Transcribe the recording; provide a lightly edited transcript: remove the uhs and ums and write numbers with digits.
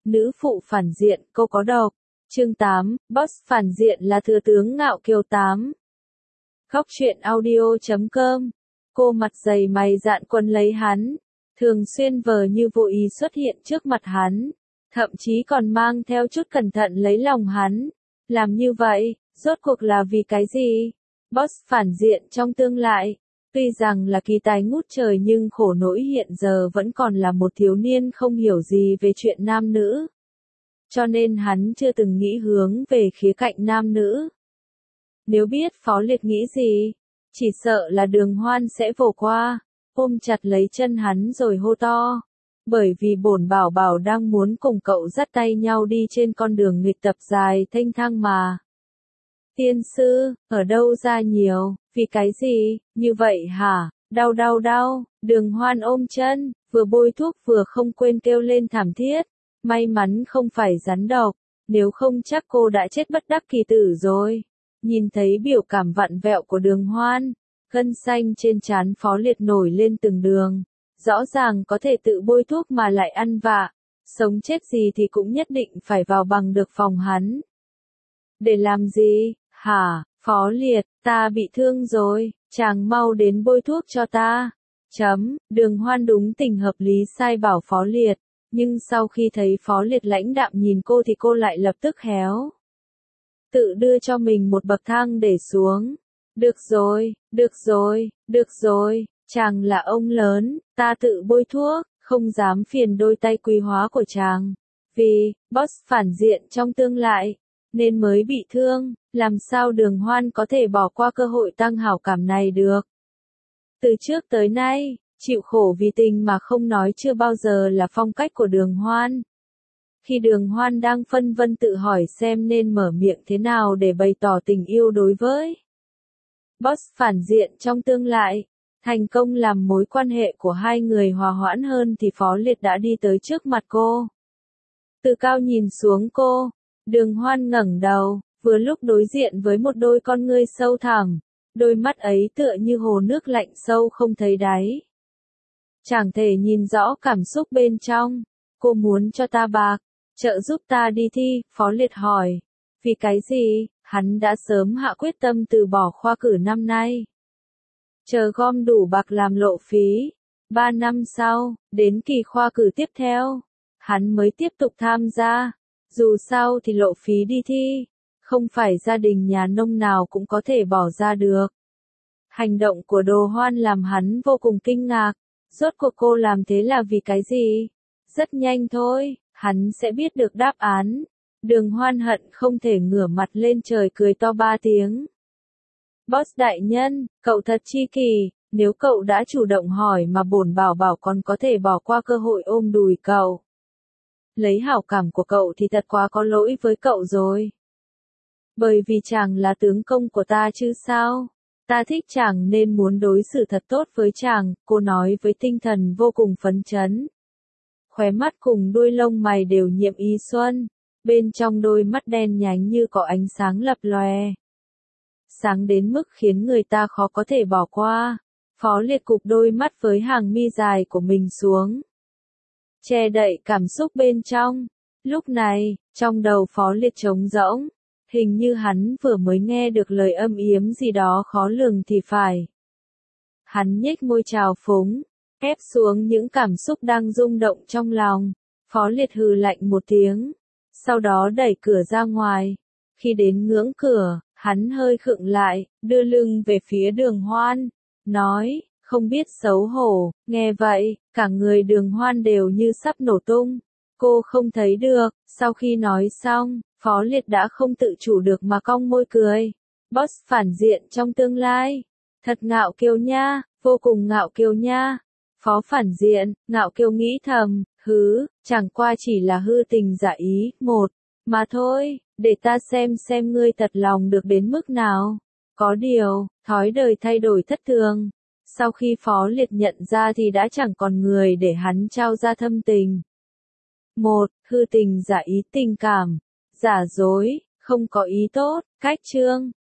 Nữ phụ phản diện, câu có độc. Chương 8, Boss phản diện là thừa tướng Ngạo Kiều 8. Góc truyện audio.com. Cô mặt dày mày dạn quấn lấy hắn, thường xuyên vờ như vô ý xuất hiện trước mặt hắn, thậm chí còn mang theo chút cẩn thận lấy lòng hắn. Làm như vậy, rốt cuộc là vì cái gì? Boss phản diện trong tương lai, tuy rằng là kỳ tài ngút trời nhưng khổ nỗi hiện giờ vẫn còn là một thiếu niên không hiểu gì về chuyện nam nữ. Cho nên hắn chưa từng nghĩ hướng về khía cạnh nam nữ. Nếu biết Phó Liệt nghĩ gì, chỉ sợ là Đường Hoan sẽ vồ qua, ôm chặt lấy chân hắn rồi hô to. Bởi vì bổn bảo bảo đang muốn cùng cậu dắt tay nhau đi trên con đường nghịch tập dài thênh thang mà. Tiên sư, ở đâu ra nhiều, vì cái gì, như vậy hả, đau đau đau, Đường Hoan ôm chân, vừa bôi thuốc vừa không quên kêu lên thảm thiết. May mắn không phải rắn độc, nếu không chắc cô đã chết bất đắc kỳ tử rồi. Nhìn thấy biểu cảm vặn vẹo của Đường Hoan, gân xanh trên trán Phó Liệt nổi lên từng đường. Rõ ràng có thể tự bôi thuốc mà lại ăn vạ, sống chết gì thì cũng nhất định phải vào bằng được phòng hắn. Để làm gì, hả, Phó Liệt, ta bị thương rồi, chàng mau đến bôi thuốc cho ta. Đường Hoan đúng tình hợp lý sai bảo Phó Liệt, nhưng sau khi thấy Phó Liệt lãnh đạm nhìn cô thì cô lại lập tức héo. Tự đưa cho mình một bậc thang để xuống. Được rồi, được rồi, được rồi, chàng là ông lớn, ta tự bôi thuốc, không dám phiền đôi tay quý hóa của chàng. Vì, boss phản diện trong tương lai, nên mới bị thương, làm sao Đường Hoan có thể bỏ qua cơ hội tăng hảo cảm này được. Từ trước tới nay, chịu khổ vì tình mà không nói chưa bao giờ là phong cách của Đường Hoan. Khi Đường Hoan đang phân vân tự hỏi xem nên mở miệng thế nào để bày tỏ tình yêu đối với boss phản diện trong tương lai, thành công làm mối quan hệ của hai người hòa hoãn hơn thì Phó Liệt đã đi tới trước mặt cô. Từ cao nhìn xuống cô, Đường Hoan ngẩng đầu, vừa lúc đối diện với một đôi con ngươi sâu thẳm, đôi mắt ấy tựa như hồ nước lạnh sâu không thấy đáy. Chẳng thể nhìn rõ cảm xúc bên trong. Cô muốn cho ta bạc, trợ giúp ta đi thi, Phó Liệt hỏi. Vì cái gì, hắn đã sớm hạ quyết tâm từ bỏ khoa cử năm nay. Chờ gom đủ bạc làm lộ phí. 3 năm sau, đến kỳ khoa cử tiếp theo, hắn mới tiếp tục tham gia. Dù sao thì lộ phí đi thi, không phải gia đình nhà nông nào cũng có thể bỏ ra được. Hành động của Đồ Hoan làm hắn vô cùng kinh ngạc. Rốt cuộc cô làm thế là vì cái gì? Rất nhanh thôi, hắn sẽ biết được đáp án. Đường Hoan hận không thể ngửa mặt lên trời cười to 3 tiếng. Boss đại nhân, cậu thật chi kỷ, nếu cậu đã chủ động hỏi mà bổn bảo bảo còn có thể bỏ qua cơ hội ôm đùi cậu. Lấy hảo cảm của cậu thì thật quá có lỗi với cậu rồi. Bởi vì chàng là tướng công của ta chứ sao? Ta thích chàng nên muốn đối xử thật tốt với chàng, cô nói với tinh thần vô cùng phấn chấn. Khóe mắt cùng đuôi lông mày đều nhiệm ý xuân, bên trong đôi mắt đen nhánh như có ánh sáng lập lòe. Sáng đến mức khiến người ta khó có thể bỏ qua. Phó Liệt cụp đôi mắt với hàng mi dài của mình xuống, che đậy cảm xúc bên trong. Lúc này, trong đầu Phó Liệt trống rỗng. Hình như hắn vừa mới nghe được lời âm yếm gì đó khó lường thì phải. Hắn nhếch môi trào phúng, ép xuống những cảm xúc đang rung động trong lòng. Phó Liệt hừ lạnh một tiếng, sau đó đẩy cửa ra ngoài. Khi đến ngưỡng cửa, hắn hơi khựng lại, đưa lưng về phía Đường Hoan, nói, không biết xấu hổ. Nghe vậy, cả người Đường Hoan đều như sắp nổ tung. Cô không thấy được, sau khi nói xong, Phó Liệt đã không tự chủ được mà cong môi cười. Boss phản diện trong tương lai. Thật ngạo kiều nha, vô cùng ngạo kiều nha. Phó phản diện, ngạo kiều nghĩ thầm, chẳng qua chỉ là hư tình giả ý, mà thôi, để ta xem ngươi thật lòng được đến mức nào. Có điều, thói đời thay đổi thất thường. Sau khi Phó Liệt nhận ra thì đã chẳng còn người để hắn trao ra thâm tình. Hư tình giả ý tình cảm. Giả dối, không có ý tốt, cách chương.